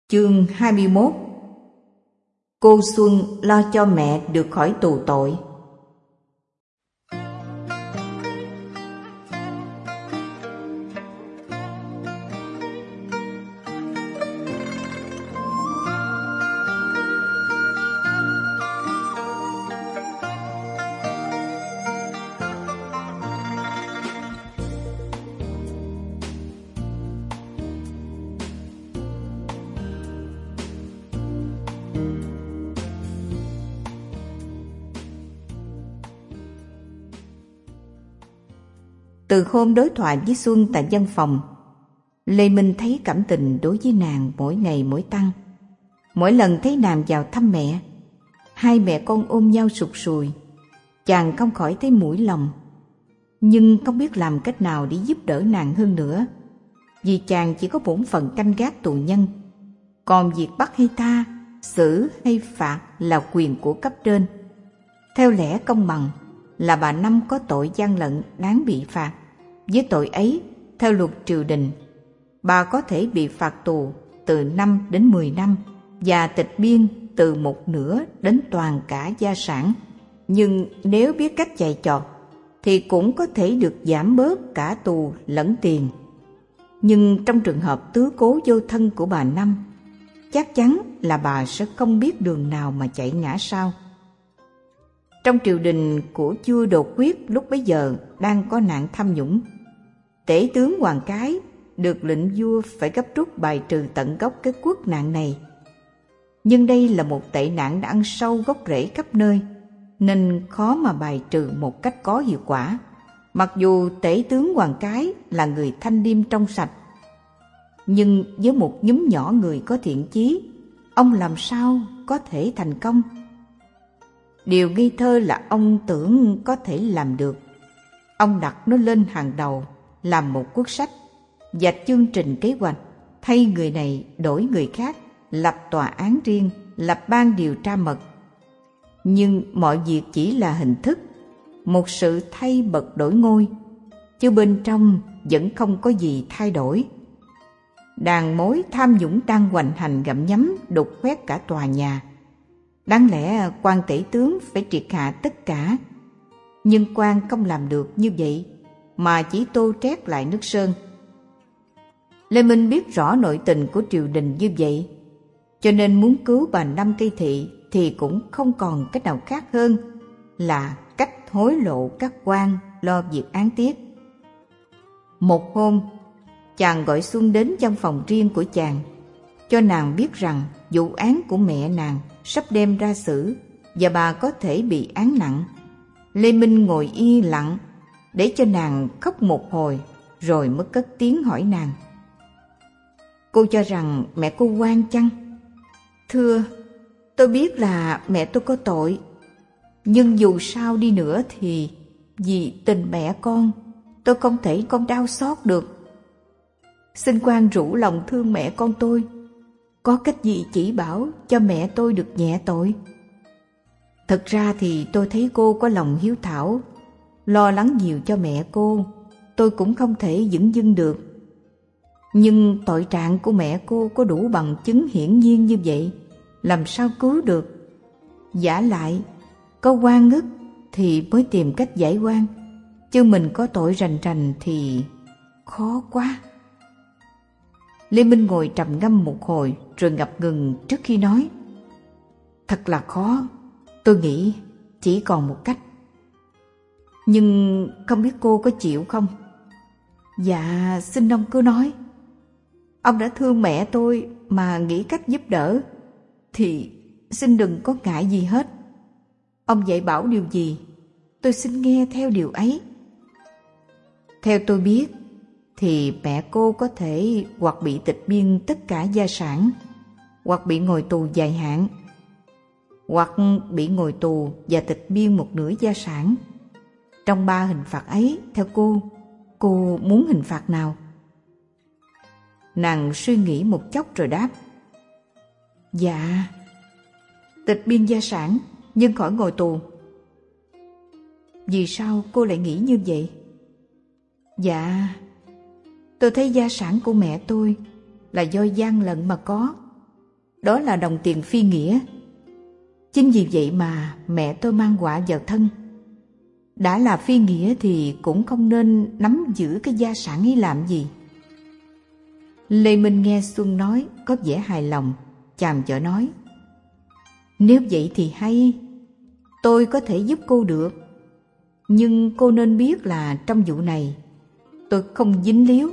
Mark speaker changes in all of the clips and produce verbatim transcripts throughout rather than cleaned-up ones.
Speaker 1: Chương hai mươi mốt. Cô Xuân lo cho mẹ được khỏi tù tội. Từ hôm đối thoại với Xuân tại văn phòng, Lê Minh thấy cảm tình đối với nàng mỗi ngày mỗi tăng. Mỗi lần thấy nàng vào thăm mẹ, hai mẹ con ôm nhau sụt sùi, chàng không khỏi thấy mũi lòng, nhưng không biết làm cách nào để giúp đỡ nàng hơn nữa, vì chàng chỉ có bổn phận canh gác tù nhân, còn việc bắt hay tha, xử hay phạt là quyền của cấp trên. Theo lẽ công bằng là bà Năm có tội gian lận đáng bị phạt. Với tội ấy, theo luật triều đình, bà có thể bị phạt tù từ năm đến mười năm và tịch biên từ một nửa đến toàn cả gia sản. Nhưng nếu biết cách chạy trọt thì cũng có thể được giảm bớt cả tù lẫn tiền. Nhưng trong trường hợp tứ cố vô thân của bà Năm, chắc chắn là bà sẽ không biết đường nào mà chạy ngã sau. Trong triều đình của vua Đột Quyết lúc bấy giờ đang có nạn tham nhũng. Tể tướng Hoàng Cái được lệnh vua phải gấp rút bài trừ tận gốc cái quốc nạn này. Nhưng đây là một tệ nạn đã ăn sâu gốc rễ khắp nơi, nên khó mà bài trừ một cách có hiệu quả. Mặc dù tể tướng Hoàng Cái là người thanh liêm trong sạch, nhưng với một nhóm nhỏ người có thiện chí, ông làm sao có thể thành công? Điều ngây thơ là ông tưởng có thể làm được. Ông đặt nó lên hàng đầu, làm một cuốn sách, vạch chương trình kế hoạch, thay người này đổi người khác, lập tòa án riêng, lập ban điều tra mật. Nhưng mọi việc chỉ là hình thức, một sự thay bậc đổi ngôi, chứ bên trong vẫn không có gì thay đổi. Đàn mối tham nhũng đang hoành hành gặm nhấm đục khoét cả tòa nhà. Đáng lẽ quan tể tướng phải triệt hạ tất cả, nhưng quan không làm được như vậy, mà chỉ tô trét lại nước sơn. Lê Minh biết rõ nội tình của triều đình như vậy, cho nên muốn cứu bà Năm Cây Thị thì cũng không còn cách nào khác hơn là cách hối lộ các quan lo việc án tiết. Một hôm, chàng gọi Xuân đến văn phòng riêng của chàng, cho nàng biết rằng vụ án của mẹ nàng sắp đem ra xử và bà có thể bị án nặng. Lê Minh ngồi yên lặng để cho nàng khóc một hồi, rồi mới cất tiếng hỏi nàng: "Cô cho rằng mẹ cô oan chăng?" "Thưa, tôi biết là mẹ tôi có tội, nhưng dù sao đi nữa thì vì tình mẹ con, tôi không thể không đau xót được. Xin quan rủ lòng thương mẹ con tôi, có cách gì chỉ bảo cho mẹ tôi được nhẹ tội?" Thật ra thì tôi thấy cô có lòng hiếu thảo, lo lắng nhiều cho mẹ cô, tôi cũng không thể dửng dưng được. Nhưng tội trạng của mẹ cô có đủ bằng chứng hiển nhiên như vậy, làm sao cứu được? Vả lại, có oan ức thì mới tìm cách giải oan, chứ mình có tội rành rành thì khó quá. Lê Minh ngồi trầm ngâm một hồi rồi ngập ngừng trước khi nói: "Thật là khó, tôi nghĩ chỉ còn một cách. Nhưng không biết cô có chịu không?" "Dạ, xin ông cứ nói. Ông đã thương mẹ tôi mà nghĩ cách giúp đỡ, thì xin đừng có ngại gì hết. Ông dạy bảo điều gì, tôi xin nghe theo điều ấy." "Theo tôi biết thì mẹ cô có thể hoặc bị tịch biên tất cả gia sản, hoặc bị ngồi tù dài hạn, hoặc bị ngồi tù và tịch biên một nửa gia sản. Trong ba hình phạt ấy, theo cô, cô muốn hình phạt nào?" Nàng suy nghĩ một chốc rồi đáp: "Dạ, tịch biên gia sản nhưng khỏi ngồi tù." "Vì sao cô lại nghĩ như vậy?" "Dạ, tôi thấy gia sản của mẹ tôi là do gian lận mà có, đó là đồng tiền phi nghĩa. Chính vì vậy mà mẹ tôi mang họa vào thân. Đã là phi nghĩa thì cũng không nên nắm giữ cái gia sản ấy làm gì. Lê Minh nghe Xuân nói có vẻ hài lòng, chàm chở nói: Nếu vậy thì hay, tôi có thể giúp cô được. Nhưng cô nên biết là trong vụ này tôi không dính líu.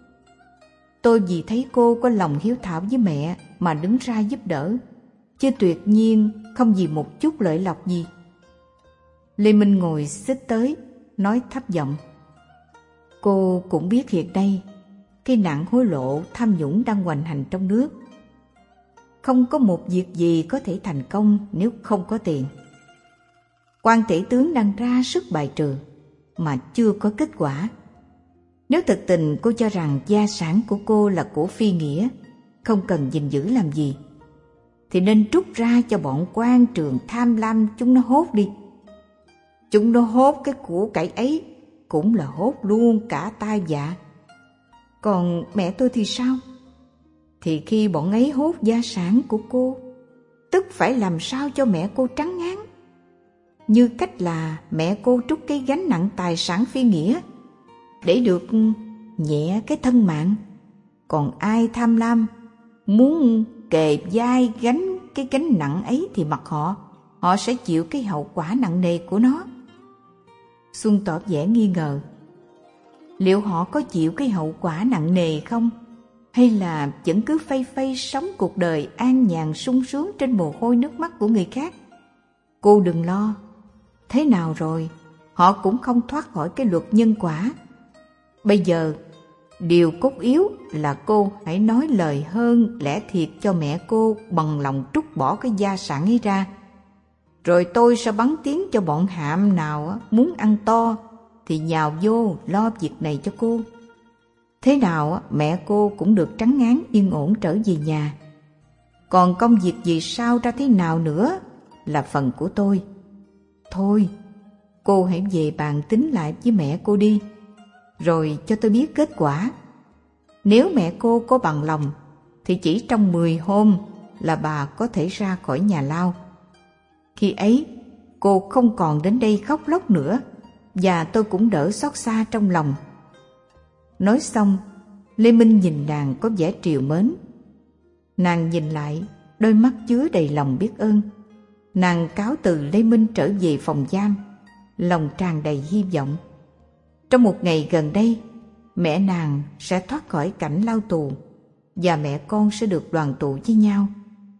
Speaker 1: Tôi vì thấy cô có lòng hiếu thảo với mẹ mà đứng ra giúp đỡ, chứ tuyệt nhiên không vì một chút lợi lộc gì. Lê Minh ngồi xích tới, nói thấp giọng: Cô cũng biết hiện nay cái nạn hối lộ tham nhũng đang hoành hành trong nước. Không có một việc gì có thể thành công nếu không có tiền. Quan tể tướng đang ra sức bài trừ mà chưa có kết quả. Nếu thực tình cô cho rằng gia sản của cô là của phi nghĩa, không cần gìn giữ làm gì, thì nên trút ra cho bọn quan trường tham lam chúng nó hốt đi. Chúng nó hốt cái của cải ấy cũng là hốt luôn cả tai vạ. Còn mẹ tôi thì sao? Thì khi bọn ấy hốt gia sản của cô, tức phải làm sao cho mẹ cô trắng ngán, như cách là mẹ cô trút cái gánh nặng tài sản phi nghĩa để được nhẹ cái thân mạng. Còn ai tham lam muốn kề vai gánh cái gánh nặng ấy thì mặc họ, họ sẽ chịu cái hậu quả nặng nề của nó. Xuân tỏ vẻ nghi ngờ. Liệu họ có chịu cái hậu quả nặng nề không? Hay là vẫn cứ phay phay sống cuộc đời an nhàn sung sướng trên mồ hôi nước mắt của người khác? Cô đừng lo. Thế nào rồi, họ cũng không thoát khỏi cái luật nhân quả. Bây giờ, điều cốt yếu là cô hãy nói lời hơn lẽ thiệt cho mẹ cô bằng lòng trút bỏ cái gia sản ấy ra. Rồi tôi sẽ bắn tiếng cho bọn hạm nào muốn ăn to thì nhào vô lo việc này cho cô. Thế nào mẹ cô cũng được trắng ngán yên ổn trở về nhà. Còn công việc gì sao ra thế nào nữa là phần của tôi. Thôi, cô hãy về bàn tính lại với mẹ cô đi, rồi cho tôi biết kết quả. Nếu mẹ cô có bằng lòng thì chỉ trong mười hôm là bà có thể ra khỏi nhà lao. Khi ấy cô không còn đến đây khóc lóc nữa, và tôi cũng đỡ xót xa trong lòng. Nói xong, Lê Minh nhìn nàng có vẻ trìu mến. Nàng nhìn lại, đôi mắt chứa đầy lòng biết ơn. Nàng cáo từ Lê Minh trở về phòng giam, lòng tràn đầy hy vọng. Trong một ngày gần đây, mẹ nàng sẽ thoát khỏi cảnh lao tù và mẹ con sẽ được đoàn tụ với nhau.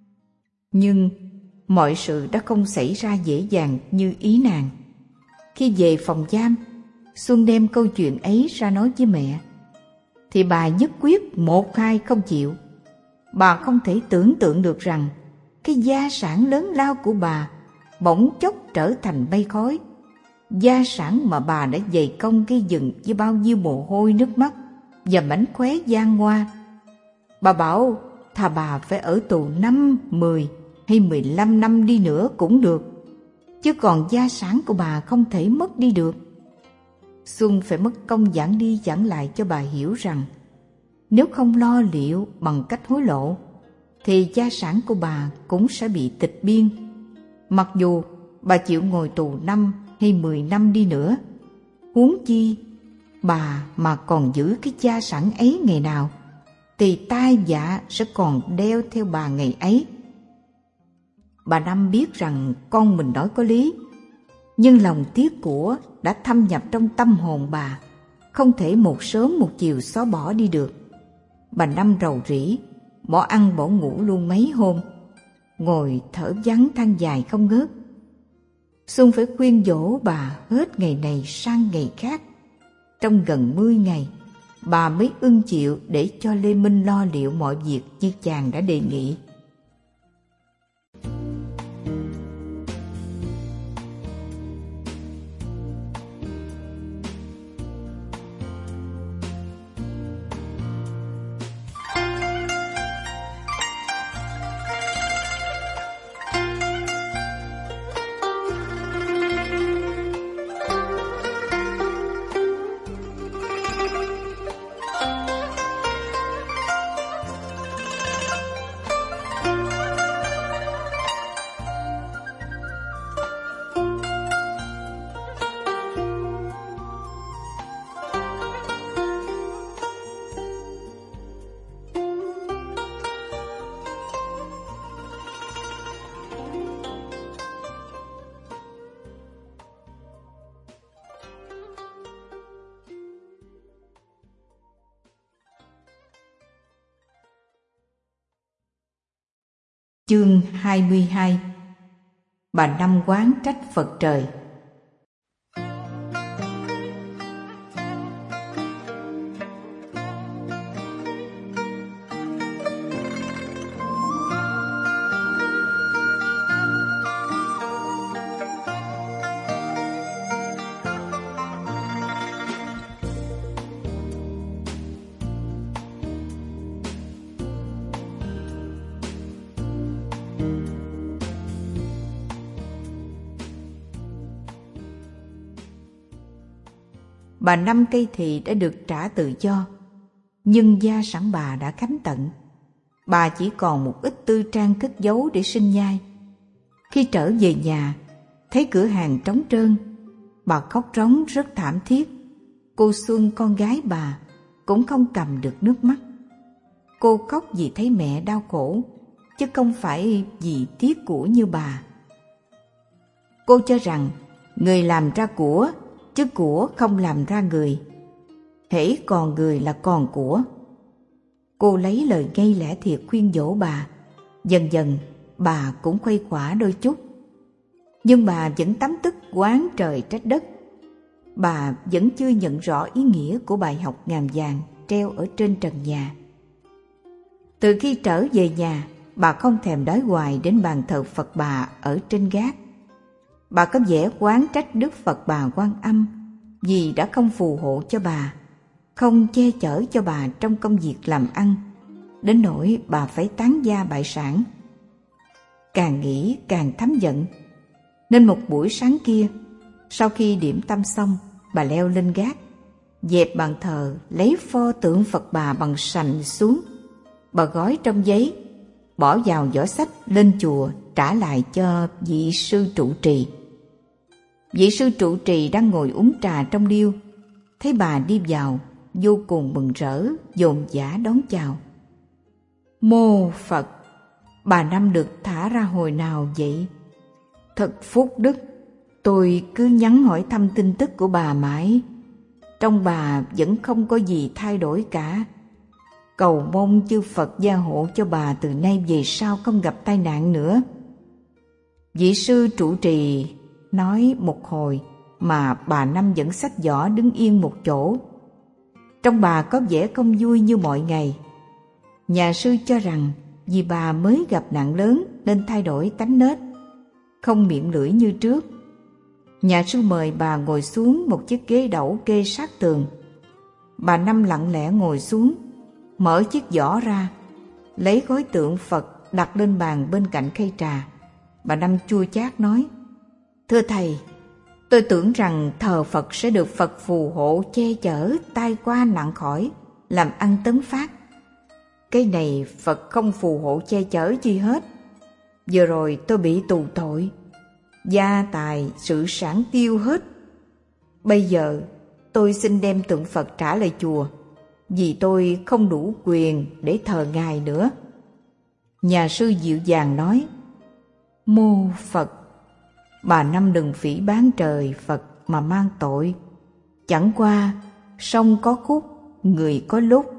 Speaker 1: Nhưng mọi sự đã không xảy ra dễ dàng như ý nàng. Khi về phòng giam, Xuân đem câu chuyện ấy ra nói với mẹ, thì bà nhất quyết một hai không chịu. Bà không thể tưởng tượng được rằng cái gia sản lớn lao của bà bỗng chốc trở thành mây khói. Gia sản mà bà đã dày công gây dựng với bao nhiêu mồ hôi nước mắt và mảnh khóe gian ngoa. Bà bảo thà bà phải ở tù năm, mười hay mười lăm năm đi nữa cũng được, chứ còn gia sản của bà không thể mất đi được. Xuân phải mất công giảng đi giảng lại cho bà hiểu rằng nếu không lo liệu bằng cách hối lộ thì gia sản của bà cũng sẽ bị tịch biên. Mặc dù bà chịu ngồi tù năm hay mười năm đi nữa, huống chi bà mà còn giữ cái gia sản ấy ngày nào thì tai vạ sẽ còn đeo theo bà ngày ấy. Bà Năm biết rằng con mình nói có lý, nhưng lòng tiếc của đã thâm nhập trong tâm hồn bà, không thể một sớm một chiều xóa bỏ đi được. Bà Năm rầu rĩ, bỏ ăn bỏ ngủ luôn mấy hôm, ngồi thở vắng than dài không ngớt. Xuân phải khuyên dỗ bà hết ngày này sang ngày khác. Trong gần mươi ngày, bà mới ưng chịu để cho Lê Minh lo liệu mọi việc như chàng đã đề nghị. Chương hai mươi hai. Bà Năm oán trách Phật trời. Bà Năm Cây Thị đã được trả tự do, nhưng gia sản bà đã khánh tận. Bà chỉ còn một ít tư trang cất giấu để sinh nhai. Khi trở về nhà, thấy cửa hàng trống trơn, bà khóc rống rất thảm thiết. Cô Xuân, con gái bà, cũng không cầm được nước mắt. Cô khóc vì thấy mẹ đau khổ, chứ không phải vì tiếc của như bà. Cô cho rằng người làm ra của, chứ của không làm ra người. Hễ còn người là còn của. Cô lấy lời ngay lẽ thiệt khuyên dỗ bà. Dần dần bà cũng khuây khỏa đôi chút. Nhưng bà vẫn tấm tức oán trời trách đất. Bà vẫn chưa nhận rõ ý nghĩa của bài học ngàn vàng treo ở trên trần nhà. Từ khi trở về nhà, bà không thèm đói hoài đến bàn thờ Phật bà ở trên gác. Bà có vẻ oán trách Đức Phật Bà Quan Âm vì đã không phù hộ cho bà, không che chở cho bà trong công việc làm ăn, đến nỗi bà phải tán gia bại sản. Càng nghĩ càng thấm giận, nên một buổi sáng kia, sau khi điểm tâm xong, bà leo lên gác, dẹp bàn thờ, lấy pho tượng Phật Bà bằng sành xuống. Bà gói trong giấy, bỏ vào giỏ xách lên chùa trả lại cho vị sư trụ trì. Vị sư trụ trì đang ngồi uống trà trong điêu, thấy bà đi vào, vô cùng mừng rỡ, dồn dã đón chào. Mô Phật, bà Năm được thả ra hồi nào vậy? Thật phúc đức, tôi cứ nhắn hỏi thăm tin tức của bà mãi. Trong bà vẫn không có gì thay đổi cả. Cầu mong chư Phật gia hộ cho bà từ nay về sau không gặp tai nạn nữa. Vị sư trụ trì nói một hồi mà bà Năm vẫn xách giỏ đứng yên một chỗ. Trong bà có vẻ không vui như mọi ngày. Nhà sư cho rằng vì bà mới gặp nạn lớn nên thay đổi tánh nết, không miệng lưỡi như trước. Nhà sư mời bà ngồi xuống một chiếc ghế đẩu kê sát tường. Bà Năm lặng lẽ ngồi xuống, mở chiếc giỏ ra, lấy gói tượng Phật đặt lên bàn bên cạnh khay trà. Bà Năm chua chát nói: Thưa thầy, tôi tưởng rằng thờ Phật sẽ được Phật phù hộ che chở, tai qua nạn khỏi, làm ăn tấn phát. Cái này Phật không phù hộ che chở chi hết. Vừa rồi tôi bị tù tội, gia tài sự sản tiêu hết. Bây giờ tôi xin đem tượng Phật trả lại chùa, vì tôi không đủ quyền để thờ ngài nữa. Nhà sư dịu dàng nói: Mô Phật, bà Năm đừng phỉ báng trời Phật mà mang tội. Chẳng qua sông có khúc, người có lúc.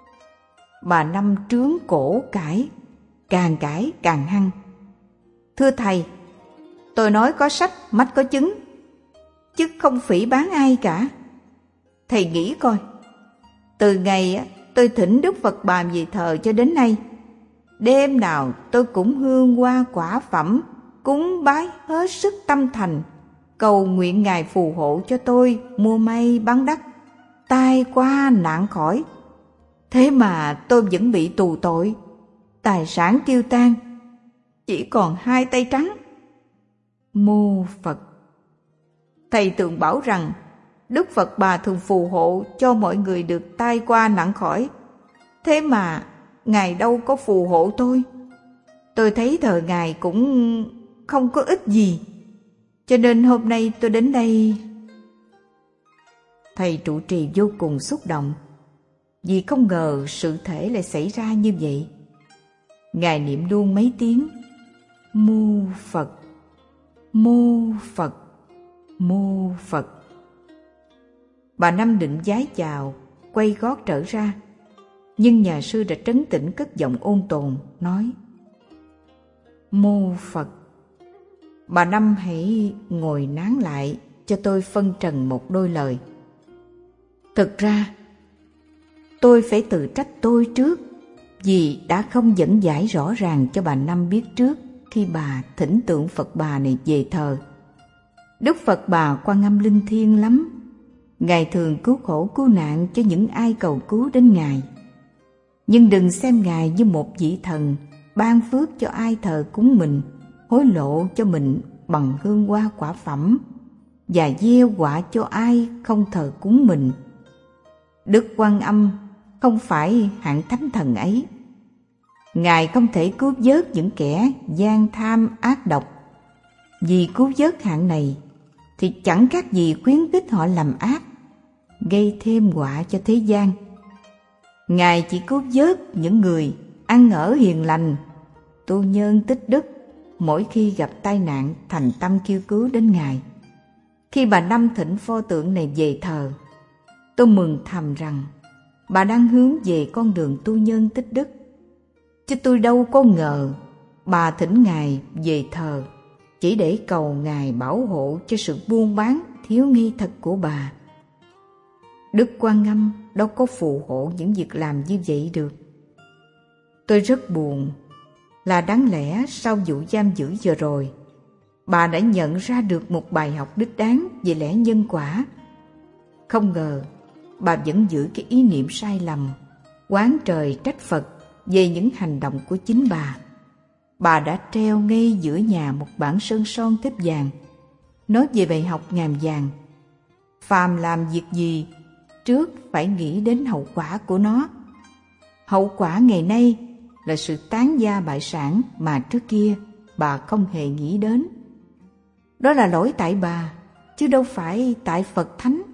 Speaker 1: Bà Năm trướng cổ cãi, càng cãi càng hăng. Thưa thầy, tôi nói có sách mách có chứng, chứ không phỉ báng ai cả. Thầy nghĩ coi, từ ngày tôi thỉnh Đức Phật Bà về thờ cho đến nay, đêm nào tôi cũng hương hoa quả phẩm, cúng bái hết sức tâm thành, cầu nguyện ngài phù hộ cho tôi mua may bán đắt, tai qua nạn khỏi. Thế mà tôi vẫn bị tù tội, tài sản tiêu tan, chỉ còn hai tay trắng. Mô Phật, thầy thường bảo rằng Đức Phật Bà thường phù hộ cho mọi người được tai qua nạn khỏi. Thế mà ngài đâu có phù hộ tôi. Tôi thấy thờ ngài cũng không có ích gì, cho nên hôm nay tôi đến đây. Thầy trụ trì vô cùng xúc động, vì không ngờ sự thể lại xảy ra như vậy. Ngài niệm luôn mấy tiếng Mô Phật, Mô Phật, Mô Phật. Bà Năm định vái chào, quay gót trở ra, nhưng nhà sư đã trấn tĩnh cất giọng ôn tồn nói: Mô Phật. Bà Năm hãy ngồi nán lại cho tôi phân trần một đôi lời. Thực ra, tôi phải tự trách tôi trước vì đã không dẫn giải rõ ràng cho bà Năm biết trước khi bà thỉnh tượng Phật Bà này về thờ. Đức Phật Bà Quan Âm linh thiêng lắm. Ngài thường cứu khổ cứu nạn cho những ai cầu cứu đến Ngài. Nhưng đừng xem Ngài như một vị thần ban phước cho ai thờ cúng mình, hối lộ cho mình bằng hương hoa quả phẩm và gieo họa cho ai không thờ cúng mình. Đức Quan Âm không phải hạng thánh thần ấy. Ngài không thể cứu vớt những kẻ gian tham ác độc. Vì cứu vớt hạng này thì chẳng khác gì khuyến khích họ làm ác, gây thêm họa cho thế gian. Ngài chỉ cứu vớt những người ăn ở hiền lành, tu nhân tích đức, mỗi khi gặp tai nạn thành tâm kêu cứu đến Ngài. Khi bà Năm thỉnh pho tượng này về thờ, tôi mừng thầm rằng bà đang hướng về con đường tu nhân tích đức. Chứ tôi đâu có ngờ bà thỉnh Ngài về thờ chỉ để cầu Ngài bảo hộ cho sự buôn bán thiếu nghi thật của bà. Đức Quan Âm đâu có phù hộ những việc làm như vậy được. Tôi rất buồn là đáng lẽ sau vụ giam giữ vừa rồi, bà đã nhận ra được một bài học đích đáng về lẽ nhân quả. Không ngờ bà vẫn giữ cái ý niệm sai lầm, oán trời trách Phật về những hành động của chính bà. Bà đã treo ngay giữa nhà một bản sơn son thép vàng, nói về bài học ngàn vàng: phàm làm việc gì, trước phải nghĩ đến hậu quả của nó. Hậu quả ngày nay là sự tán gia bại sản mà trước kia bà không hề nghĩ đến. Đó là lỗi tại bà, chứ đâu phải tại Phật Thánh.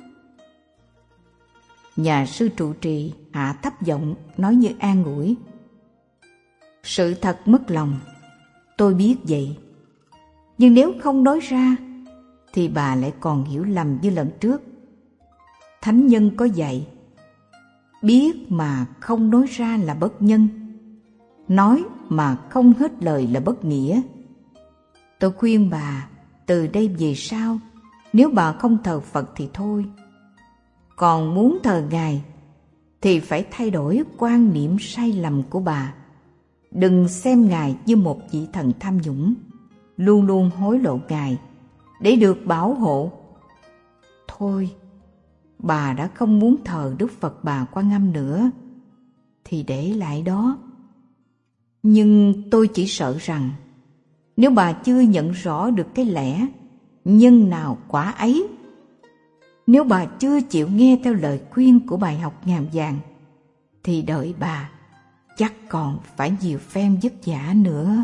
Speaker 1: Nhà sư trụ trì hạ thấp giọng nói như an ủi: sự thật mất lòng, tôi biết vậy. Nhưng nếu không nói ra thì bà lại còn hiểu lầm như lần trước. Thánh nhân có dạy, biết mà không nói ra là bất nhân, nói mà không hết lời là bất nghĩa. Tôi khuyên bà từ đây về sau, nếu bà không thờ Phật thì thôi, còn muốn thờ Ngài thì phải thay đổi quan niệm sai lầm của bà. Đừng xem Ngài như một vị thần tham nhũng, luôn luôn hối lộ Ngài để được bảo hộ. Thôi, bà đã không muốn thờ Đức Phật Bà Quan Âm nữa thì để lại đó. Nhưng tôi chỉ sợ rằng nếu bà chưa nhận rõ được cái lẽ nhân nào quả ấy, nếu bà chưa chịu nghe theo lời khuyên của bài học ngàn vàng, thì đợi bà chắc còn phải nhiều phen vất vả nữa.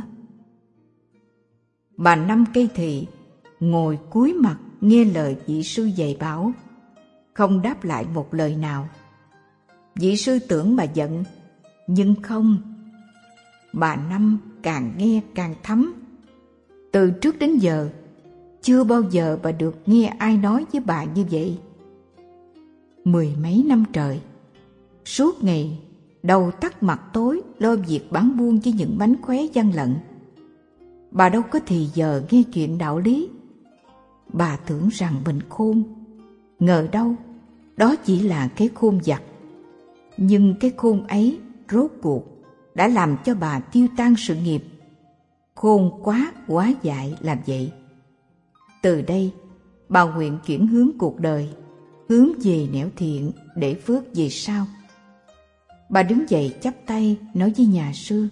Speaker 1: Bà Năm Cây Thị ngồi cúi mặt nghe lời vị sư dạy bảo, không đáp lại một lời nào. Vị sư tưởng bà giận, nhưng không. Bà Năm càng nghe càng thấm. Từ trước đến giờ, chưa bao giờ bà được nghe ai nói với bà như vậy. Mười mấy năm trời, suốt ngày đầu tắt mặt tối lo việc bán buôn với những bánh khóe gian lận. Bà đâu có thì giờ nghe chuyện đạo lý. Bà tưởng rằng mình khôn, ngờ đâu đó chỉ là cái khôn vặt. Nhưng cái khôn ấy rốt cuộc đã làm cho bà tiêu tan sự nghiệp. Khôn quá quá dại làm vậy. Từ đây bà nguyện chuyển hướng cuộc đời, hướng về nẻo thiện để phước về sau. Bà đứng dậy chắp tay nói với nhà sư: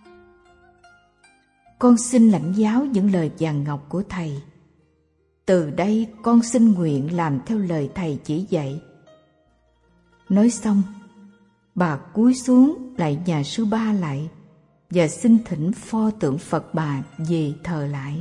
Speaker 1: con xin lãnh giáo những lời vàng ngọc của thầy. Từ đây con xin nguyện làm theo lời thầy chỉ dạy. Nói xong, bà cúi xuống lạy nhà sư Ba lại và xin thỉnh pho tượng Phật Bà về thờ lại.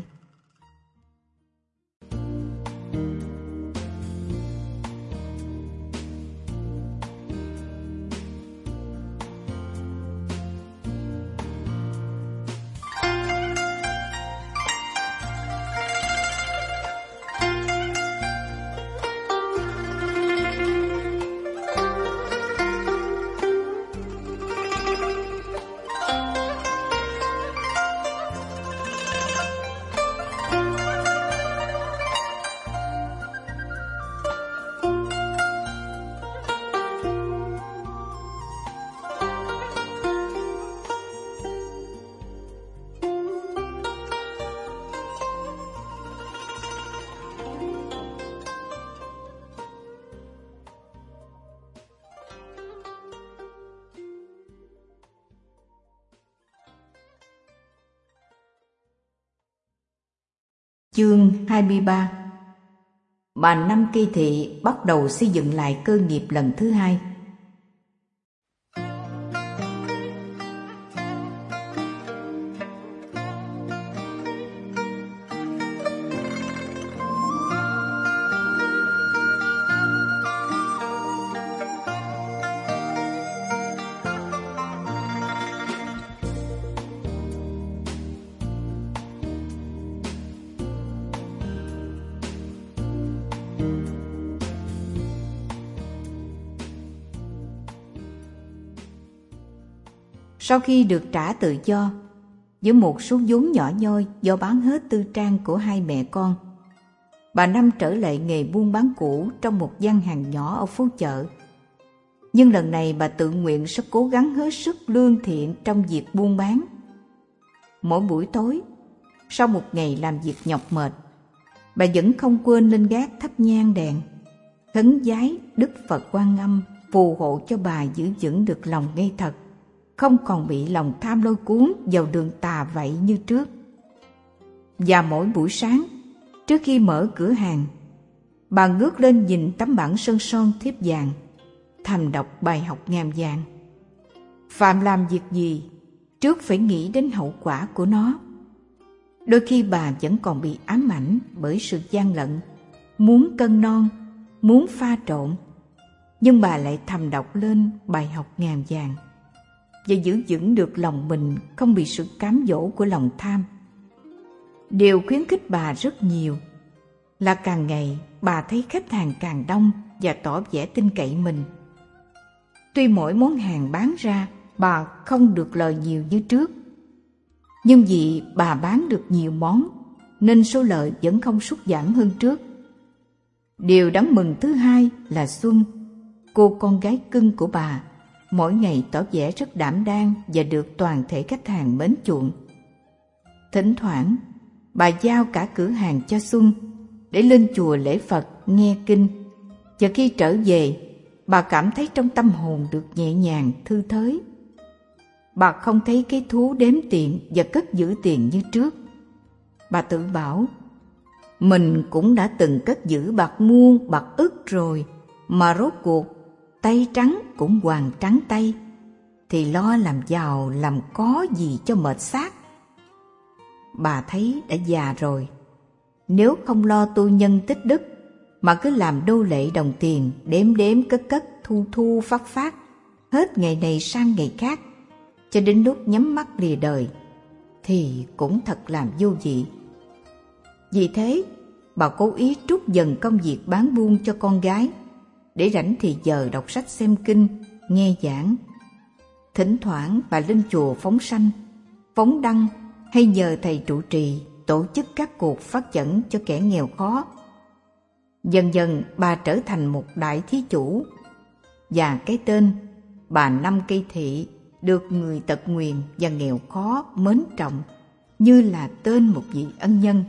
Speaker 1: Chương hai mươi ba. Bà Năm Cây Thị bắt đầu xây dựng lại cơ nghiệp lần thứ hai. Sau khi được trả tự do, với một số vốn nhỏ nhoi do bán hết tư trang của hai mẹ con, bà Năm trở lại nghề buôn bán cũ trong một gian hàng nhỏ ở phố chợ. Nhưng lần này bà tự nguyện sẽ cố gắng hết sức lương thiện trong việc buôn bán. Mỗi buổi tối, sau một ngày làm việc nhọc mệt, bà vẫn không quên lên gác thắp nhang đèn, khấn vái Đức Phật Quan Âm phù hộ cho bà giữ vững được lòng ngây thật, không còn bị lòng tham lôi cuốn vào đường tà vậy như trước. Và mỗi buổi sáng, trước khi mở cửa hàng, bà ngước lên nhìn tấm bảng sơn son thiếp vàng, thầm đọc bài học ngàn vàng. Phàm làm việc gì, trước phải nghĩ đến hậu quả của nó. Đôi khi bà vẫn còn bị ám ảnh bởi sự gian lận, muốn cân non, muốn pha trộn, nhưng bà lại thầm đọc lên bài học ngàn vàng và giữ vững được lòng mình không bị sự cám dỗ của lòng tham. Điều khuyến khích bà rất nhiều là càng ngày bà thấy khách hàng càng đông và tỏ vẻ tin cậy mình. Tuy mỗi món hàng bán ra bà không được lời nhiều như trước, nhưng vì bà bán được nhiều món nên số lợi vẫn không sút giảm hơn trước. Điều đáng mừng thứ hai là Xuân, cô con gái cưng của bà, mỗi ngày tỏ vẻ rất đảm đang và được toàn thể khách hàng mến chuộng. Thỉnh thoảng, bà giao cả cửa hàng cho Xuân để lên chùa lễ Phật, nghe kinh. Và khi trở về, bà cảm thấy trong tâm hồn được nhẹ nhàng, thư thới. Bà không thấy cái thú đếm tiền và cất giữ tiền như trước. Bà tự bảo, mình cũng đã từng cất giữ bạc muôn, bạc ức rồi, mà rốt cuộc tay trắng cũng hoàng trắng tay, thì lo làm giàu làm có gì cho mệt xác. Bà thấy đã già rồi, nếu không lo tu nhân tích đức mà cứ làm đô lệ đồng tiền, đếm đếm cất cất, thu thu phát phát, hết ngày này sang ngày khác, cho đến lúc nhắm mắt lìa đời, thì cũng thật làm vô vị. Vì thế, bà cố ý trút dần công việc bán buôn cho con gái, để rảnh thì giờ đọc sách xem kinh, nghe giảng. Thỉnh thoảng bà lên chùa phóng sanh, phóng đăng hay nhờ thầy trụ trì tổ chức các cuộc phát chẩn cho kẻ nghèo khó. Dần dần bà trở thành một đại thí chủ, và cái tên bà Năm Cây Thị được người tật nguyền và nghèo khó mến trọng như là tên một vị ân nhân.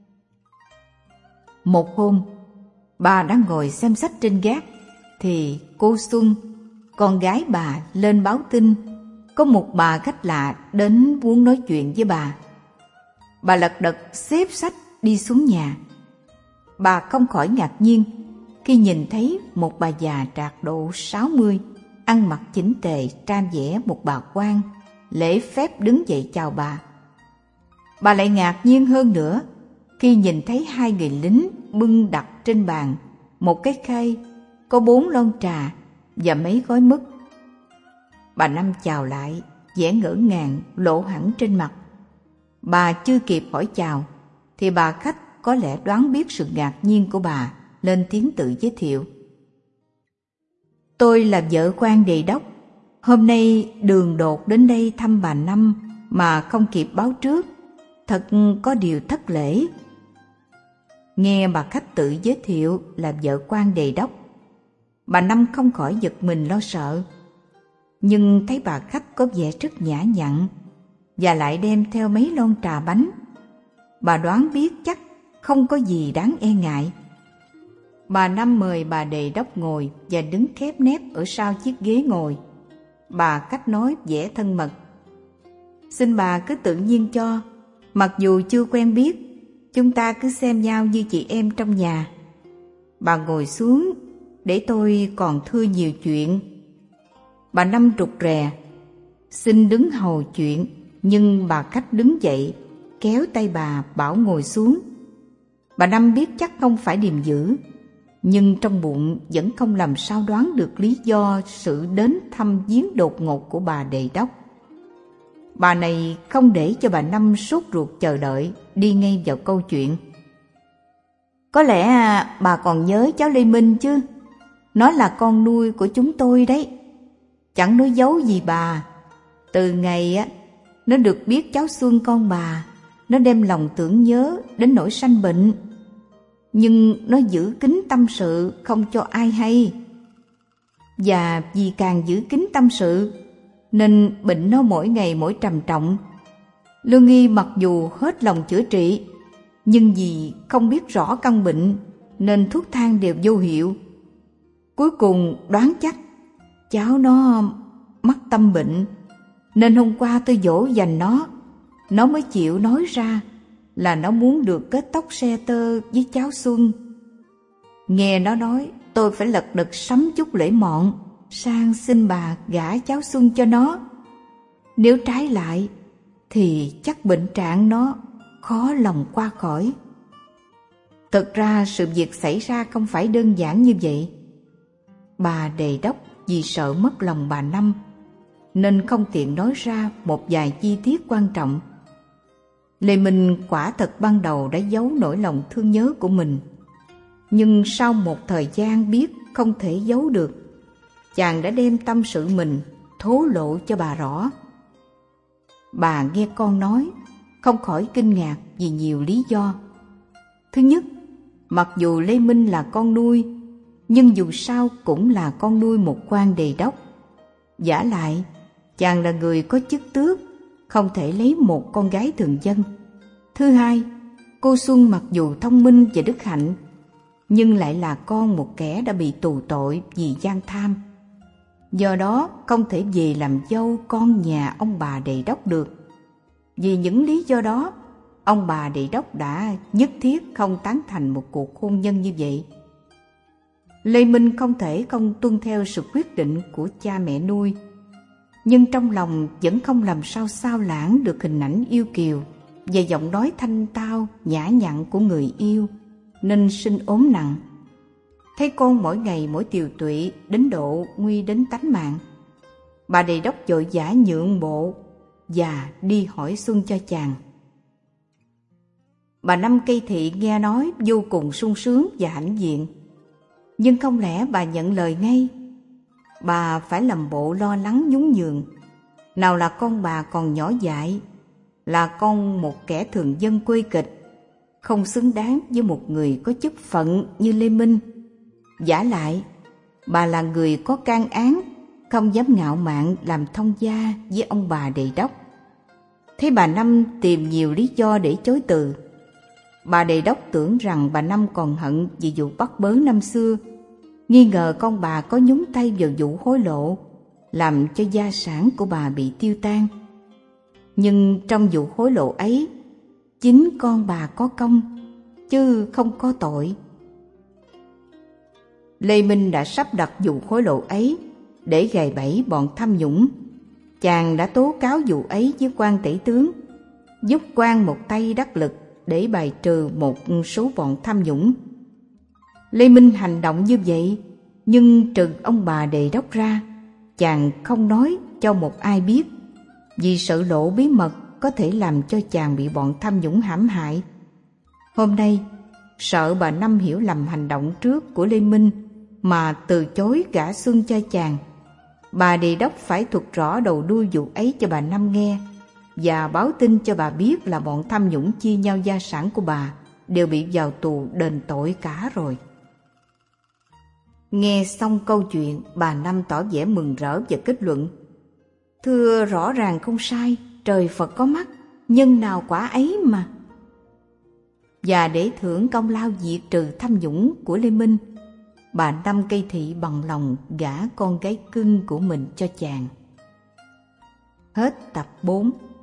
Speaker 1: Một hôm, bà đang ngồi xem sách trên gác, thì cô Xuân, con gái bà, lên báo tin có một bà khách lạ đến muốn nói chuyện với bà. Bà lật đật xếp sách đi xuống nhà. Bà không khỏi ngạc nhiên khi nhìn thấy một bà già trạc độ sáu mươi, ăn mặc chỉnh tề, tra vẻ một bà quan, lễ phép đứng dậy chào bà. Bà lại ngạc nhiên hơn nữa khi nhìn thấy hai người lính bưng đặt trên bàn một cái khay có bốn lon trà và mấy gói mứt. Bà Năm chào lại, vẻ ngỡ ngàng lộ hẳn trên mặt. Bà chưa kịp hỏi chào thì bà khách có lẽ đoán biết sự ngạc nhiên của bà, lên tiếng tự giới thiệu. Tôi là vợ quan đề đốc, hôm nay đường đột đến đây thăm bà Năm mà không kịp báo trước, thật có điều thất lễ. Nghe bà khách tự giới thiệu là vợ quan đề đốc, bà Năm không khỏi giật mình lo sợ, nhưng thấy bà khách có vẻ rất nhã nhặn và lại đem theo mấy lon trà bánh. Bà đoán biết chắc không có gì đáng e ngại. Bà Năm mời bà đề đốc ngồi và đứng khép nép ở sau chiếc ghế ngồi. Bà khách nói vẻ thân mật, xin bà cứ tự nhiên cho, mặc dù chưa quen biết, chúng ta cứ xem nhau như chị em trong nhà. Bà ngồi xuống, để tôi còn thưa nhiều chuyện. Bà Năm rụt rè, xin đứng hầu chuyện, nhưng bà Khách đứng dậy, kéo tay bà bảo ngồi xuống. Bà Năm biết chắc không phải điềm dữ, nhưng trong bụng vẫn không làm sao đoán được lý do sự đến thăm viếng đột ngột của bà Đề Đốc. Bà này không để cho bà Năm sốt ruột chờ đợi, đi ngay vào câu chuyện. Có lẽ bà còn nhớ cháu Lê Minh chứ? Nó là con nuôi của chúng tôi đấy. Chẳng nói giấu gì bà. Từ ngày á nó được biết cháu Xuân con bà, nó đem lòng tưởng nhớ đến nỗi sanh bệnh. Nhưng nó giữ kín tâm sự, không cho ai hay. Và vì càng giữ kín tâm sự, nên bệnh nó mỗi ngày mỗi trầm trọng. Lương y mặc dù hết lòng chữa trị, nhưng vì không biết rõ căn bệnh, nên thuốc thang đều vô hiệu. Cuối cùng đoán chắc cháu nó mắc tâm bệnh, nên hôm qua tôi dỗ dành nó, nó mới chịu nói ra là nó muốn được kết tóc xe tơ với cháu Xuân. Nghe nó nói, tôi phải lật đật sắm chút lễ mọn sang xin bà gả cháu Xuân cho nó. Nếu trái lại thì chắc bệnh trạng nó khó lòng qua khỏi. Thực ra sự việc xảy ra không phải đơn giản như vậy. Bà Đề Đốc vì sợ mất lòng bà Năm nên không tiện nói ra một vài chi tiết quan trọng. Lê Minh quả thật ban đầu đã giấu nỗi lòng thương nhớ của mình, nhưng sau một thời gian biết không thể giấu được, chàng đã đem tâm sự mình thố lộ cho bà rõ. Bà nghe con nói không khỏi kinh ngạc vì nhiều lý do. Thứ nhất, mặc dù Lê Minh là con nuôi, nhưng dù sao cũng là con nuôi một quan Đề Đốc. Vả lại, chàng là người có chức tước, không thể lấy một con gái thường dân. Thứ hai, cô Xuân mặc dù thông minh và đức hạnh, nhưng lại là con một kẻ đã bị tù tội vì gian tham. Do đó không thể về làm dâu con nhà ông bà Đề Đốc được. Vì những lý do đó, ông bà Đề Đốc đã nhất thiết không tán thành một cuộc hôn nhân như vậy. Lê Minh không thể không tuân theo sự quyết định của cha mẹ nuôi, nhưng trong lòng vẫn không làm sao xao lãng được hình ảnh yêu kiều và giọng nói thanh tao nhã nhặn của người yêu, nên sinh ốm nặng. Thấy con mỗi ngày mỗi tiều tụy đến độ nguy đến tánh mạng, bà Đề Đốc vội vã nhượng bộ và đi hỏi Xuân cho chàng. Bà Năm Cây Thị nghe nói vô cùng sung sướng và hãnh diện, nhưng không lẽ bà nhận lời ngay. Bà phải làm bộ lo lắng nhún nhường. Nào là con bà còn nhỏ dại, là con một kẻ thường dân quê kịch, không xứng đáng với một người có chức phận như Lê Minh. Vả lại, bà là người có can án, không dám ngạo mạn làm thông gia với ông bà Đề Đốc. Thấy bà Năm tìm nhiều lý do để chối từ, bà Đề Đốc tưởng rằng bà Năm còn hận vì vụ bắt bớ năm xưa, nghi ngờ con bà có nhúng tay vào vụ hối lộ, làm cho gia sản của bà bị tiêu tan. Nhưng trong vụ hối lộ ấy, chính con bà có công, chứ không có tội. Lê Minh đã sắp đặt vụ hối lộ ấy để gài bẫy bọn tham nhũng. Chàng đã tố cáo vụ ấy với quan tể tướng, giúp quan một tay đắc lực để bài trừ một số bọn tham nhũng. Lê Minh hành động như vậy, nhưng trừ ông bà Đề Đốc ra, chàng không nói cho một ai biết, vì sợ lộ bí mật có thể làm cho chàng bị bọn tham nhũng hãm hại. Hôm nay, sợ bà Năm hiểu lầm hành động trước của Lê Minh mà từ chối gả Xuân cho chàng, bà Đề Đốc phải thuật rõ đầu đuôi vụ ấy cho bà Năm nghe, và báo tin cho bà biết là bọn tham nhũng chia nhau gia sản của bà đều bị vào tù đền tội cả rồi. Nghe xong câu chuyện, bà Năm tỏ vẻ mừng rỡ và kết luận: thưa rõ ràng không sai, trời Phật có mắt, nhân nào quả ấy mà. Và để thưởng công lao diệt trừ tham nhũng của Lê Minh, bà Năm Cây Thị bằng lòng gả con gái cưng của mình cho chàng. Hết tập bốn.